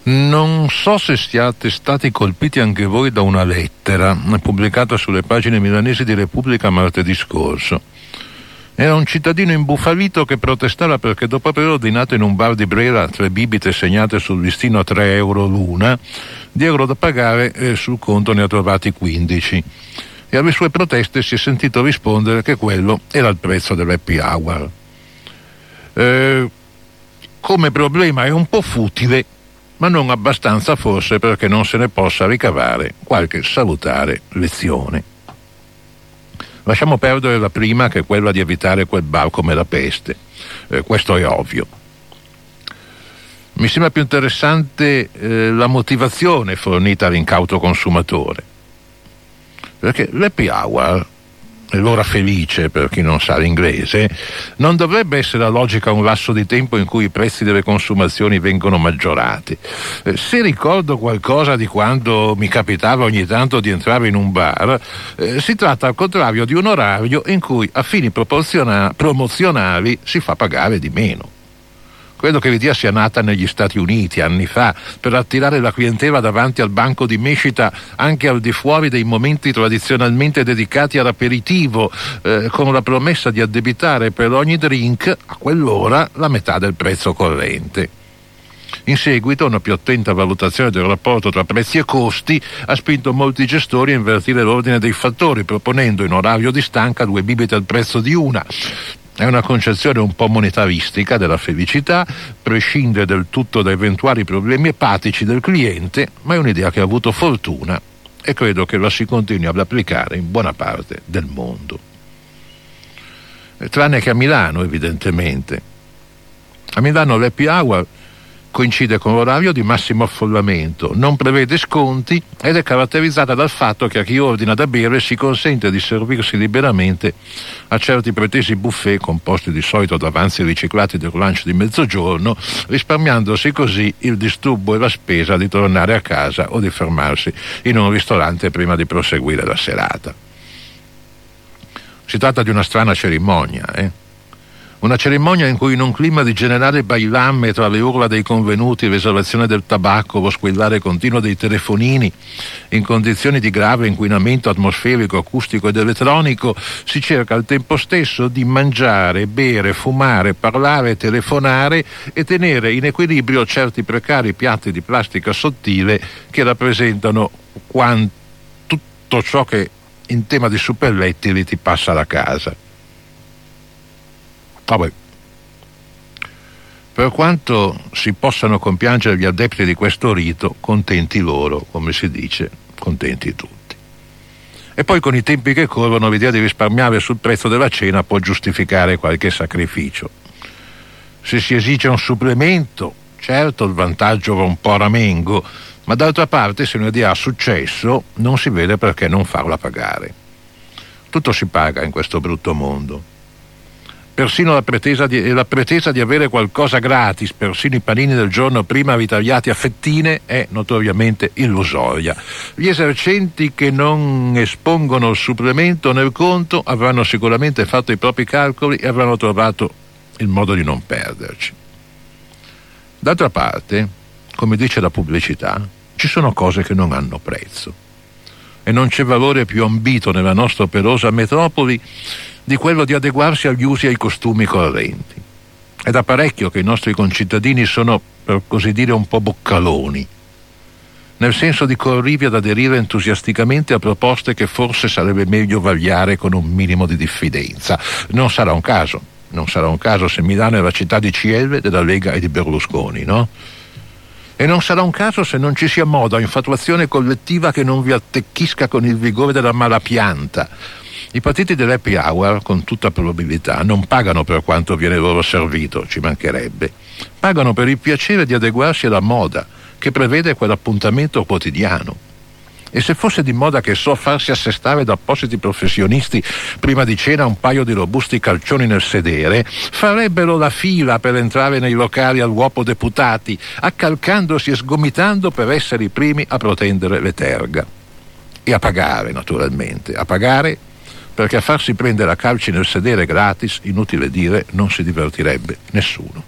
Non so se siate stati colpiti anche voi da una lettera pubblicata sulle pagine milanesi di Repubblica martedì scorso. Era un cittadino imbufalito che protestava perché dopo aver ordinato in un bar di Brera 3 bibite segnate sul listino a €3 l'una, di euro da pagare sul conto ne ha trovati 15. E alle sue proteste si è sentito rispondere che quello era il prezzo dell'happy hour. Come problema è un po' futile, ma non abbastanza forse perché non se ne possa ricavare qualche salutare lezione. Lasciamo perdere la prima, che è quella di evitare quel bar come la peste. Questo è ovvio. Mi sembra più interessante la motivazione fornita all'incauto consumatore. Perché l'happy hour, l'ora felice per chi non sa l'inglese, non dovrebbe essere la logica un lasso di tempo in cui i prezzi delle consumazioni vengono maggiorati. Se ricordo qualcosa di quando mi capitava ogni tanto di entrare in un bar, si tratta al contrario di un orario in cui a fini promozionali si fa pagare di meno. Credo che l'idea sia nata negli Stati Uniti anni fa per attirare la clientela davanti al banco di mescita anche al di fuori dei momenti tradizionalmente dedicati all'aperitivo, con la promessa di addebitare per ogni drink a quell'ora la metà del prezzo corrente. In seguito una più attenta valutazione del rapporto tra prezzi e costi ha spinto molti gestori a invertire l'ordine dei fattori, proponendo in orario di stanca 2 bibite al prezzo di una. È una concezione un po' monetaristica della felicità, prescinde del tutto da eventuali problemi epatici del cliente, ma è un'idea che ha avuto fortuna e credo che la si continui ad applicare in buona parte del mondo. Tranne che a Milano, evidentemente. A Milano l'happy hour coincide con l'orario di massimo affollamento, non prevede sconti ed è caratterizzata dal fatto che a chi ordina da bere si consente di servirsi liberamente a certi pretesi buffet composti di solito da avanzi riciclati del lunch di mezzogiorno, risparmiandosi così il disturbo e la spesa di tornare a casa o di fermarsi in un ristorante prima di proseguire la serata. Si tratta di una strana cerimonia, Una cerimonia in cui in un clima di generale bailamme tra le urla dei convenuti, l'esalazione del tabacco, lo squillare continuo dei telefonini, in condizioni di grave inquinamento atmosferico, acustico ed elettronico, si cerca al tempo stesso di mangiare, bere, fumare, parlare, telefonare e tenere in equilibrio certi precari piatti di plastica sottile che rappresentano tutto ciò che in tema di superlettili ti passa da casa. Vabbè. Per quanto si possano compiangere gli adepti di questo rito, contenti loro, come si dice, contenti tutti. E poi con i tempi che corrono l'idea di risparmiare sul prezzo della cena può giustificare qualche sacrificio. Se si esige un supplemento, certo il vantaggio va un po' ramengo, ma d'altra parte se un'idea ha successo non si vede perché non farla pagare. Tutto si paga in questo brutto mondo. Persino la pretesa di avere qualcosa gratis, persino i panini del giorno prima ritagliati a fettine, è notoriamente illusoria. Gli esercenti che non espongono il supplemento nel conto avranno sicuramente fatto i propri calcoli e avranno trovato il modo di non perderci. D'altra parte, come dice la pubblicità, ci sono cose che non hanno prezzo e non c'è valore più ambito nella nostra operosa metropoli di quello di adeguarsi agli usi e ai costumi correnti. È da parecchio che i nostri concittadini sono, per così dire, un po' boccaloni, nel senso di corrivi ad aderire entusiasticamente a proposte che forse sarebbe meglio vagliare con un minimo di diffidenza. Non sarà un caso se Milano è la città di CL, della Lega e di Berlusconi, no? E non sarà un caso se non ci sia moda o infatuazione collettiva che non vi attecchisca con il vigore della malapianta. I partiti dell'happy hour, con tutta probabilità, non pagano per quanto viene loro servito, ci mancherebbe. Pagano per il piacere di adeguarsi alla moda, che prevede quell'appuntamento quotidiano. E se fosse di moda, che so, farsi assestare da appositi professionisti prima di cena un paio di robusti calcioni nel sedere, farebbero la fila per entrare nei locali all'uopo deputati, accalcandosi e sgomitando per essere i primi a protendere le terga. E a pagare, naturalmente, perché a farsi prendere a calci nel sedere gratis, inutile dire, non si divertirebbe nessuno.